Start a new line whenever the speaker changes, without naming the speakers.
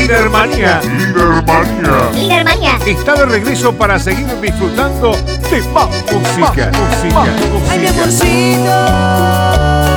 Lidermanía
Lidermanía
está de regreso para seguir disfrutando de más música.
Ay, mi amorcito.